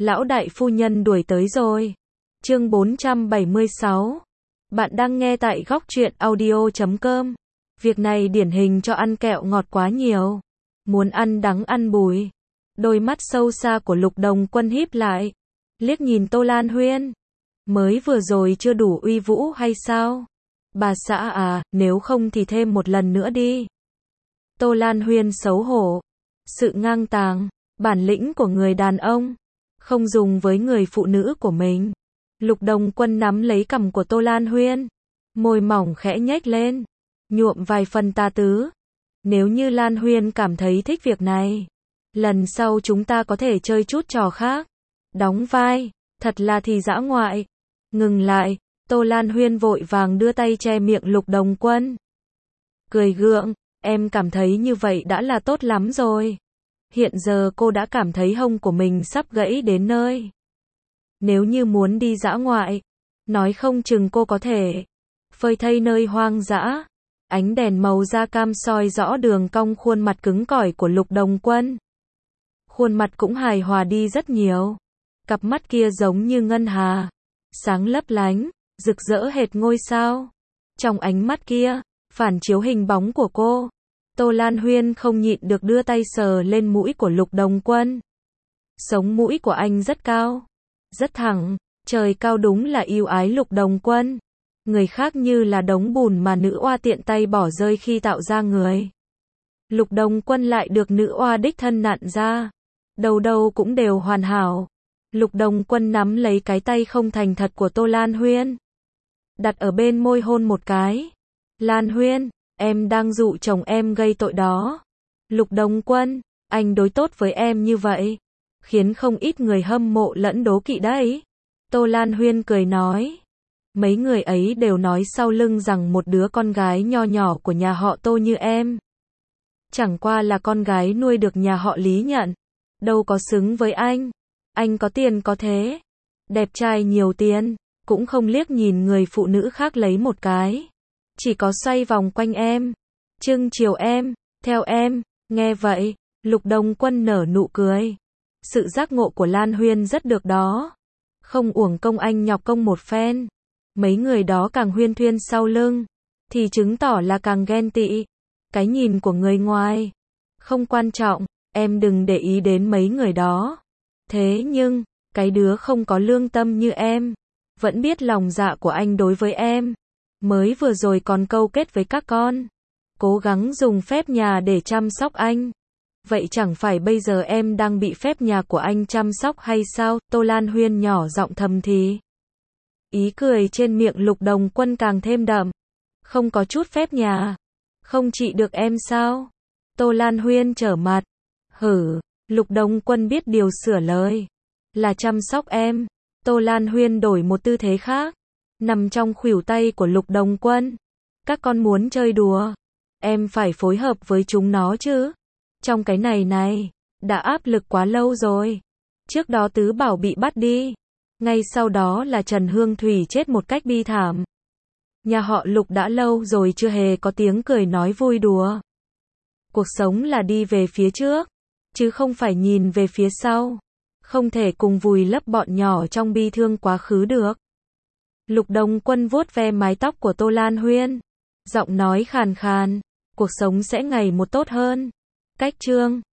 Lão đại phu nhân đuổi tới rồi. Chương 476. Bạn đang nghe tại góc truyện audio.com. Việc này điển hình cho ăn kẹo ngọt quá nhiều. Muốn ăn đắng ăn bùi. Đôi mắt sâu xa của Lục Đồng Quân híp lại. Liếc nhìn Tô Lan Huyên. Mới vừa rồi chưa đủ uy vũ hay sao? Bà xã à, nếu không thì thêm một lần nữa đi. Tô Lan Huyên xấu hổ. Sự ngang tàng, bản lĩnh của người đàn ông, không dùng với người phụ nữ của mình. Lục Đồng Quân nắm lấy cằm của Tô Lan Huyên. Môi mỏng khẽ nhếch lên. Nhuộm vài phần tà tứ. Nếu như Lan Huyên cảm thấy thích việc này, lần sau chúng ta có thể chơi chút trò khác. Đóng vai, thật là thì dã ngoại. Ngừng lại, Tô Lan Huyên vội vàng đưa tay che miệng Lục Đồng Quân. Cười gượng, em cảm thấy như vậy đã là tốt lắm rồi. Hiện giờ cô đã cảm thấy hông của mình sắp gãy đến nơi. Nếu như muốn đi dã ngoại, nói không chừng cô có thể phơi thây nơi hoang dã. Ánh đèn màu da cam soi rõ đường cong khuôn mặt cứng cỏi của Lục Đồng Quân. Khuôn mặt cũng hài hòa đi rất nhiều. Cặp mắt kia giống như ngân hà, sáng lấp lánh, rực rỡ hệt ngôi sao. Trong ánh mắt kia, phản chiếu hình bóng của cô. Tô Lan Huyên không nhịn được đưa tay sờ lên mũi của Lục Đồng Quân. Sống mũi của anh rất cao, rất thẳng, trời cao đúng là yêu ái Lục Đồng Quân. Người khác như là đống bùn mà nữ oa tiện tay bỏ rơi khi tạo ra người. Lục Đồng Quân lại được nữ oa đích thân nặn ra. Đầu đầu cũng đều hoàn hảo. Lục Đồng Quân nắm lấy cái tay không thành thật của Tô Lan Huyên. Đặt ở bên môi hôn một cái. Lan Huyên, em đang dụ chồng em gây tội đó. Lục Đồng Quân, anh đối tốt với em như vậy, khiến không ít người hâm mộ lẫn đố kỵ đấy. Tô Lan Huyên cười nói. Mấy người ấy đều nói sau lưng rằng một đứa con gái nho nhỏ của nhà họ Tô như em, chẳng qua là con gái nuôi được nhà họ Lý nhận. Đâu có xứng với anh. Anh có tiền có thế, đẹp trai nhiều tiền, cũng không liếc nhìn người phụ nữ khác lấy một cái. Chỉ có xoay vòng quanh em, trưng chiều em, theo em. Nghe vậy, Lục Đồng Quân nở nụ cười. Sự giác ngộ của Lan Huyên rất được đó. Không uổng công anh nhọc công một phen. Mấy người đó càng huyên thuyên sau lưng, thì chứng tỏ là càng ghen tị. Cái nhìn của người ngoài không quan trọng, em đừng để ý đến mấy người đó. Thế nhưng, cái đứa không có lương tâm như em, vẫn biết lòng dạ của anh đối với em. Mới vừa rồi còn câu kết với các con, cố gắng dùng phép nhà để chăm sóc anh. Vậy chẳng phải bây giờ em đang bị phép nhà của anh chăm sóc hay sao? Tô Lan Huyên nhỏ giọng thầm thì. Ý cười trên miệng Lục Đồng Quân càng thêm đậm. Không có chút phép nhà, không trị được em sao? Tô Lan Huyên trở mặt. Hử, Lục Đồng Quân biết điều sửa lời. Là chăm sóc em. Tô Lan Huyên đổi một tư thế khác, nằm trong khuỷu tay của Lục Đồng Quân. Các con muốn chơi đùa, em phải phối hợp với chúng nó chứ. Trong cái này, đã áp lực quá lâu rồi. Trước đó Tứ Bảo bị bắt đi. Ngay sau đó là Trần Hương Thủy chết một cách bi thảm. Nhà họ Lục đã lâu rồi chưa hề có tiếng cười nói vui đùa. Cuộc sống là đi về phía trước, chứ không phải nhìn về phía sau. Không thể cùng vùi lấp bọn nhỏ trong bi thương quá khứ được. Lục Đồng Quân vuốt ve mái tóc của Tô Lan Huyên. Giọng nói khàn khàn. Cuộc sống sẽ ngày một tốt hơn. Cách chương